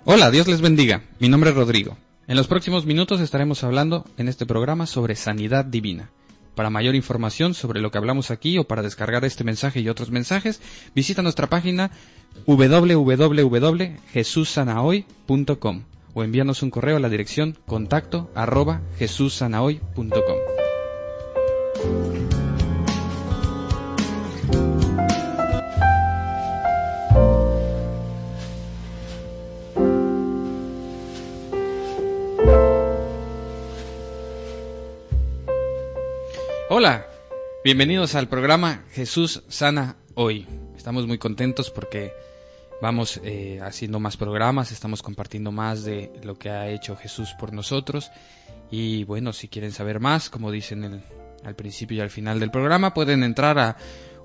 Hola, Dios les bendiga. Mi nombre es Rodrigo. En los próximos minutos estaremos hablando en este programa sobre sanidad divina. Para mayor información sobre lo que hablamos aquí o para descargar este mensaje y otros mensajes, visita nuestra página www.jesussanahoy.com o envíanos un correo a la dirección contacto@jesussanahoy.com. Hola, bienvenidos al programa Jesús Sana Hoy. Estamos muy contentos porque vamos haciendo más programas, estamos compartiendo más de lo que ha hecho Jesús por nosotros. Y bueno, si quieren saber más, como dicen al principio y al final del programa, pueden entrar a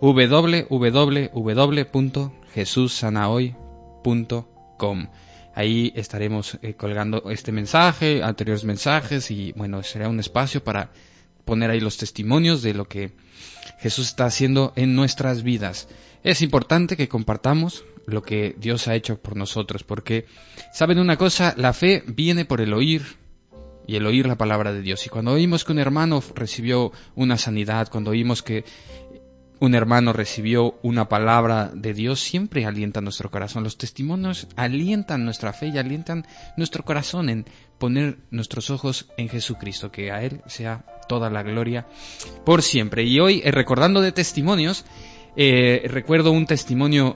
www.jesussanahoy.com. Ahí estaremos colgando este mensaje, anteriores mensajes, y bueno, será un espacio para poner ahí los testimonios de lo que Jesús está haciendo en nuestras vidas. Es importante que compartamos lo que Dios ha hecho por nosotros, porque, ¿saben una cosa? La fe viene por el oír, y el oír la palabra de Dios. Y cuando oímos que un hermano recibió una sanidad, cuando oímos que un hermano recibió una palabra de Dios, siempre alienta nuestro corazón. Los testimonios alientan nuestra fe y alientan nuestro corazón en poner nuestros ojos en Jesucristo, que a Él sea toda la gloria por siempre. Y hoy, recordando de testimonios, recuerdo un testimonio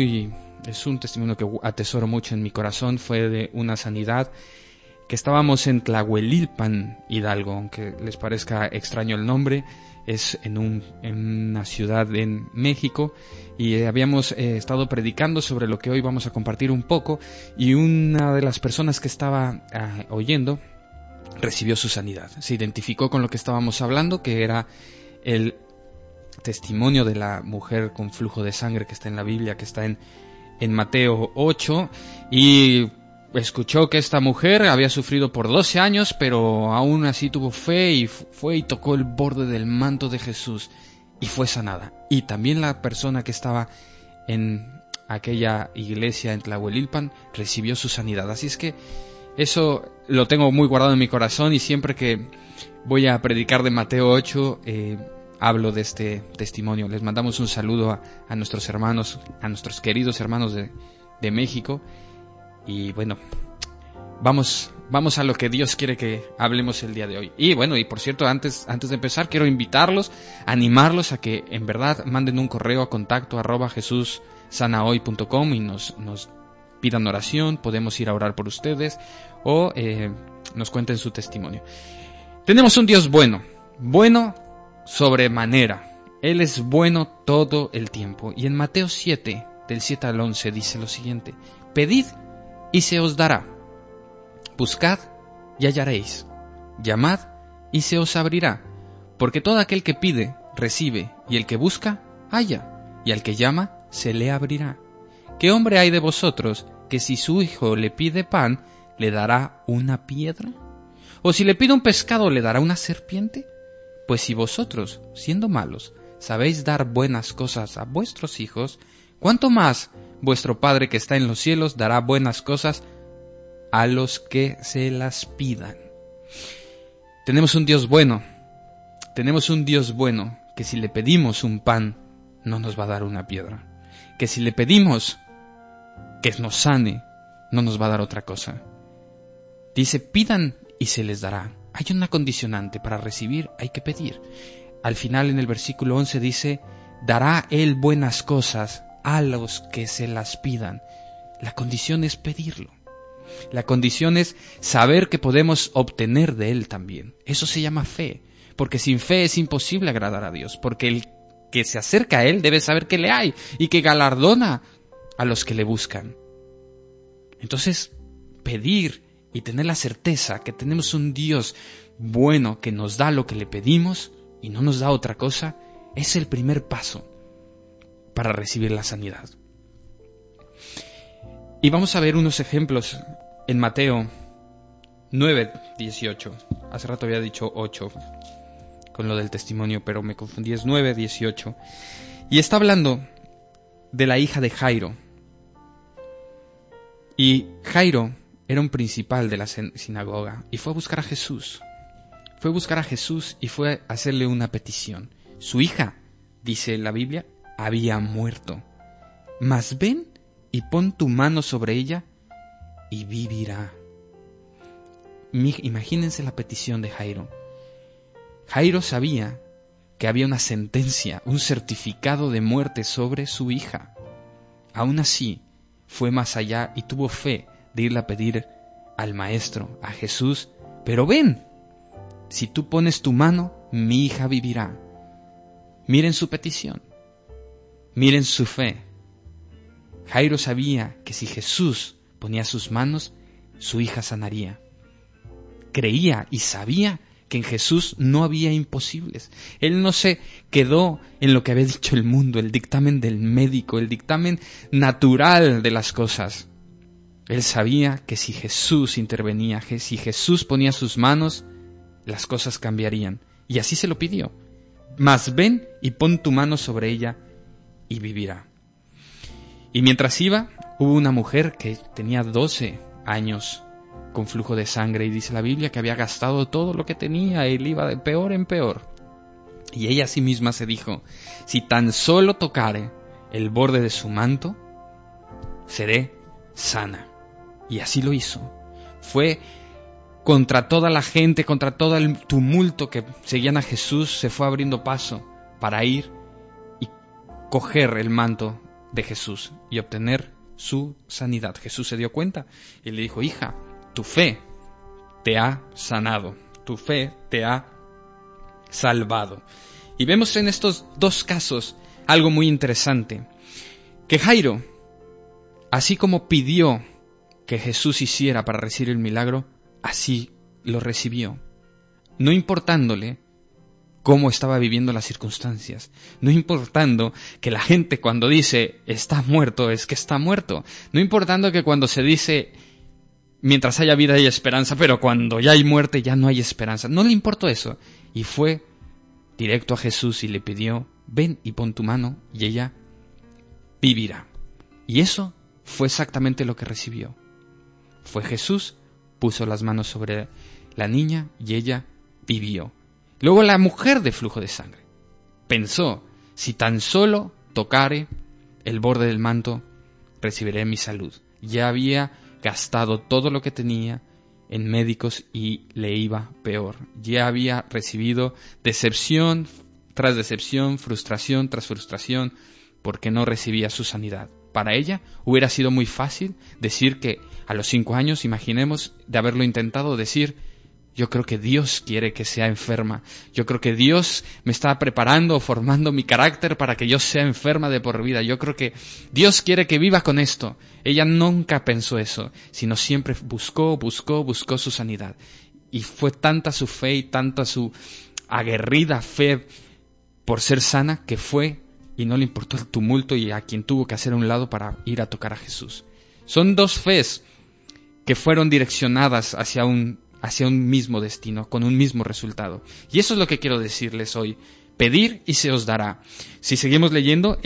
es un testimonio que atesoro mucho en mi corazón. Fue de una sanidad que estábamos en Tlahuelilpan, Hidalgo, aunque les parezca extraño el nombre. Es en una ciudad en México, y habíamos estado predicando sobre lo que hoy vamos a compartir un poco, y una de las personas que estaba oyendo recibió su sanidad. Se identificó con lo que estábamos hablando, que era el testimonio de la mujer con flujo de sangre que está en la Biblia, que está en Mateo 8, y escuchó que esta mujer había sufrido por 12 años, pero aún así tuvo fe y fue y tocó el borde del manto de Jesús y fue sanada. Y también la persona que estaba en aquella iglesia en Tlahuelilpan recibió su sanidad. Así es que eso lo tengo muy guardado en mi corazón, y siempre que voy a predicar de Mateo 8, hablo de este testimonio. Les mandamos un saludo a nuestros hermanos, a nuestros queridos hermanos de México. Y bueno, vamos a lo que Dios quiere que hablemos el día de hoy. Y bueno, y por cierto, antes de empezar, quiero invitarlos, animarlos a que en verdad manden un correo a contacto@jesussanahoy.com y nos pidan oración. Podemos ir a orar por ustedes o nos cuenten su testimonio. Tenemos un Dios bueno sobremanera. Él es bueno todo el tiempo. Y en Mateo 7, del 7 al 11, dice lo siguiente: pedid y se os dará, buscad y hallaréis, llamad y se os abrirá, porque todo aquel que pide, recibe, y el que busca, halla, y al que llama, se le abrirá. ¿Qué hombre hay de vosotros que si su hijo le pide pan, le dará una piedra? ¿O si le pide un pescado, le dará una serpiente? Pues si vosotros, siendo malos, sabéis dar buenas cosas a vuestros hijos, ¿cuánto más vuestro Padre que está en los cielos dará buenas cosas a los que se las pidan? Tenemos un Dios bueno que si le pedimos un pan, no nos va a dar una piedra. Que si le pedimos que nos sane, no nos va a dar otra cosa. Dice, pidan y se les dará. Hay una condicionante: para recibir hay que pedir. Al final, en el versículo 11 dice, dará Él buenas cosas a los que se las pidan. La condición es pedirlo. La condición es saber que podemos obtener de Él también. Eso se llama fe, porque sin fe es imposible agradar a Dios, porque el que se acerca a Él debe saber que le hay y que galardona a los que le buscan. Entonces, pedir y tener la certeza que tenemos un Dios bueno que nos da lo que le pedimos y no nos da otra cosa, es el primer paso para recibir la sanidad. Y vamos a ver unos ejemplos en Mateo 9:18. Hace rato había dicho 8 con lo del testimonio, pero me confundí, es 9:18. Y está hablando de la hija de Jairo. Y Jairo era un principal de la sinagoga y fue a buscar a Jesús. Fue a buscar a Jesús y fue a hacerle una petición. Su hija, dice la Biblia, había muerto. Mas ven y pon tu mano sobre ella y vivirá. Imagínense la petición de Jairo. Jairo sabía que había una sentencia, un certificado de muerte sobre su hija. Aún así, fue más allá y tuvo fe de irle a pedir al Maestro, a Jesús, pero ven, si tú pones tu mano, mi hija vivirá. Miren su petición, miren su fe. Jairo sabía que si Jesús ponía sus manos, su hija sanaría. Creía y sabía que en Jesús no había imposibles. Él no se quedó en lo que había dicho el mundo, el dictamen del médico, el dictamen natural de las cosas. Él sabía que si Jesús intervenía, que si Jesús ponía sus manos, las cosas cambiarían. Y así se lo pidió. Mas ven y pon tu mano sobre ella y vivirá. Y mientras iba, hubo una mujer que tenía 12 años con flujo de sangre, y dice la Biblia que había gastado todo lo que tenía, él iba de peor en peor. Y ella a sí misma se dijo, si tan solo tocare el borde de su manto, seré sana. Y así lo hizo. Fue contra toda la gente, contra todo el tumulto que seguían a Jesús, se fue abriendo paso para ir y coger el manto de Jesús y obtener su sanidad. Jesús se dio cuenta y le dijo, hija, tu fe te ha sanado, tu fe te ha salvado. Y vemos en estos dos casos algo muy interesante, que Jairo, así como pidió que Jesús hiciera para recibir el milagro, así lo recibió, no importándole cómo estaba viviendo las circunstancias, no importando que la gente cuando dice está muerto es que está muerto, no importando que cuando se dice mientras haya vida hay esperanza, pero cuando ya hay muerte ya no hay esperanza, no le importó eso, y fue directo a Jesús y le pidió, ven y pon tu mano y ella vivirá. Y eso fue exactamente lo que recibió. Fue Jesús, puso las manos sobre la niña y ella vivió. Luego la mujer de flujo de sangre pensó, si tan solo tocare el borde del manto, recibiré mi salud. Ya había gastado todo lo que tenía en médicos y le iba peor. Ya había recibido decepción tras decepción, frustración tras frustración, porque no recibía su sanidad. Para ella hubiera sido muy fácil decir que a los 5 años, imaginemos, de haberlo intentado, decir, yo creo que Dios quiere que sea enferma. Yo creo que Dios me está preparando o formando mi carácter para que yo sea enferma de por vida. Yo creo que Dios quiere que viva con esto. Ella nunca pensó eso, sino siempre buscó su sanidad. Y fue tanta su fe y tanta su aguerrida fe por ser sana que fue y no le importó el tumulto y a quien tuvo que hacer a un lado para ir a tocar a Jesús. Son dos fes que fueron direccionadas hacia un mismo destino, con un mismo resultado. Y eso es lo que quiero decirles hoy. Pedir y se os dará. Si seguimos leyendo,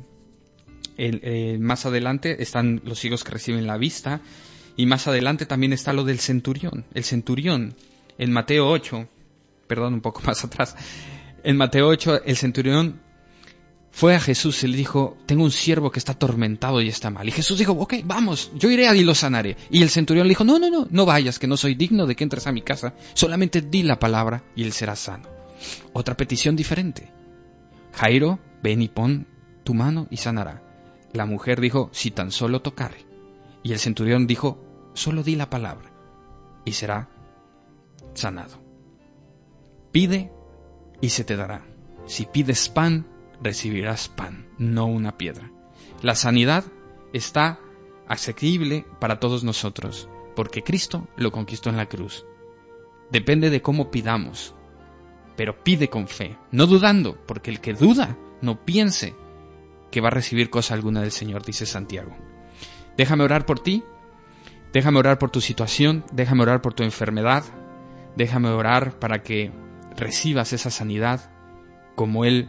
más adelante están los ciegos que reciben la vista, y más adelante también está lo del centurión. El centurión, en Mateo 8, un poco más atrás, en Mateo 8, el centurión fue a Jesús y le dijo, tengo un siervo que está atormentado y está mal. Y Jesús dijo, ok, vamos, yo iré y lo sanaré. Y el centurión le dijo, no vayas, que no soy digno de que entres a mi casa. Solamente di la palabra y él será sano. Otra petición diferente. Jairo, ven y pon tu mano y sanará. La mujer dijo, si tan solo tocare. Y el centurión dijo, solo di la palabra y será sanado. Pide y se te dará. Si pides pan, recibirás pan, no una piedra. La sanidad está asequible para todos nosotros, porque Cristo lo conquistó en la cruz. Depende de cómo pidamos, pero pide con fe, no dudando, porque el que duda no piense que va a recibir cosa alguna del Señor, dice Santiago. Déjame orar por ti, déjame orar por tu situación, déjame orar por tu enfermedad, déjame orar para que recibas esa sanidad como Él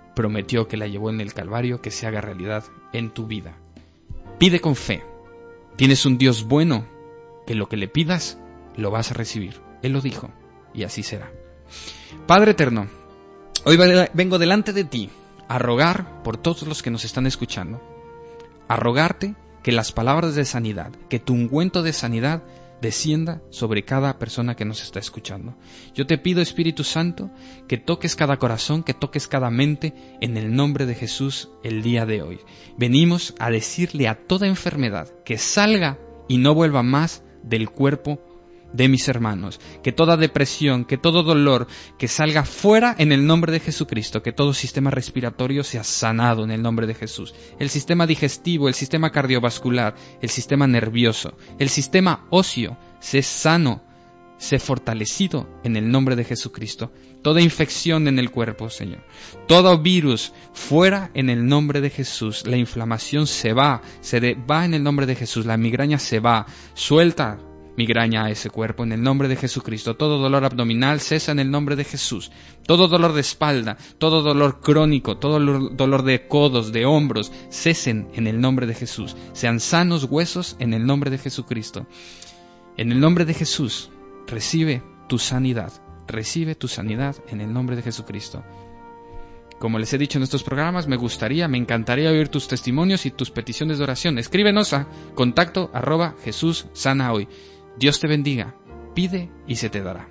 prometió que la llevó en el Calvario, que se haga realidad en tu vida. Pide con fe, Tienes un Dios bueno, que lo que le pidas, lo vas a recibir. Él lo dijo, y así será. Padre eterno, hoy vengo delante de ti a rogar por todos los que nos están escuchando, a rogarte que las palabras de sanidad, que tu ungüento de sanidad descienda sobre cada persona que nos está escuchando. Yo te pido, Espíritu Santo, que toques cada corazón, que toques cada mente, en el nombre de Jesús el día de hoy. Venimos a decirle a toda enfermedad que salga y no vuelva más del cuerpo de mis hermanos, que toda depresión, que todo dolor, que salga fuera en el nombre de Jesucristo, que todo sistema respiratorio sea sanado en el nombre de Jesús, el sistema digestivo, el sistema cardiovascular, el sistema nervioso, el sistema óseo, sé sano, sé fortalecido en el nombre de Jesucristo, toda infección en el cuerpo, Señor, todo virus fuera en el nombre de Jesús, la inflamación se va en el nombre de Jesús, la migraña se va, suelta migraña a ese cuerpo en el nombre de Jesucristo. Todo dolor abdominal cesa en el nombre de Jesús. Todo dolor de espalda, todo dolor crónico, todo dolor de codos, de hombros, cesen en el nombre de Jesús. Sean sanos huesos en el nombre de Jesucristo. En el nombre de Jesús, recibe tu sanidad. Recibe tu sanidad en el nombre de Jesucristo. Como les he dicho en estos programas, me encantaría oír tus testimonios y tus peticiones de oración. Escríbenos a contacto@JesusSanaHoy. Dios te bendiga, pide y se te dará.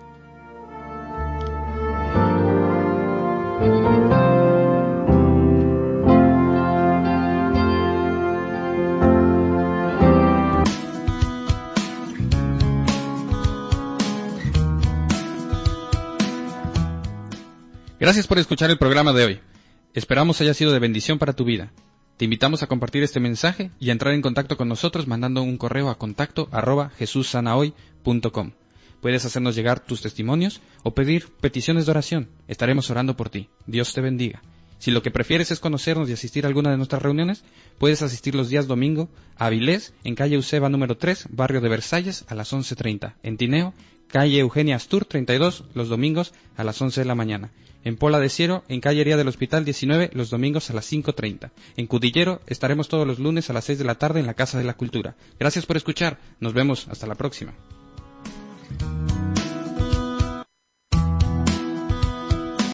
Gracias por escuchar el programa de hoy. Esperamos haya sido de bendición para tu vida. Te invitamos a compartir este mensaje y a entrar en contacto con nosotros mandando un correo a contacto@jesussanahoy.com. Puedes hacernos llegar tus testimonios o pedir peticiones de oración. Estaremos orando por ti. Dios te bendiga. Si lo que prefieres es conocernos y asistir a alguna de nuestras reuniones, puedes asistir los días domingo a Avilés, en calle Euseba número 3, barrio de Versalles, a las 11:30. En Tineo, calle Eugenia Astur 32, los domingos a las 11 de la mañana. En Pola de Siero, en calle Hería del Hospital 19, los domingos a las 5:30. En Cudillero estaremos todos los lunes a las 6 de la tarde en la Casa de la Cultura. Gracias por escuchar. Nos vemos. Hasta la próxima.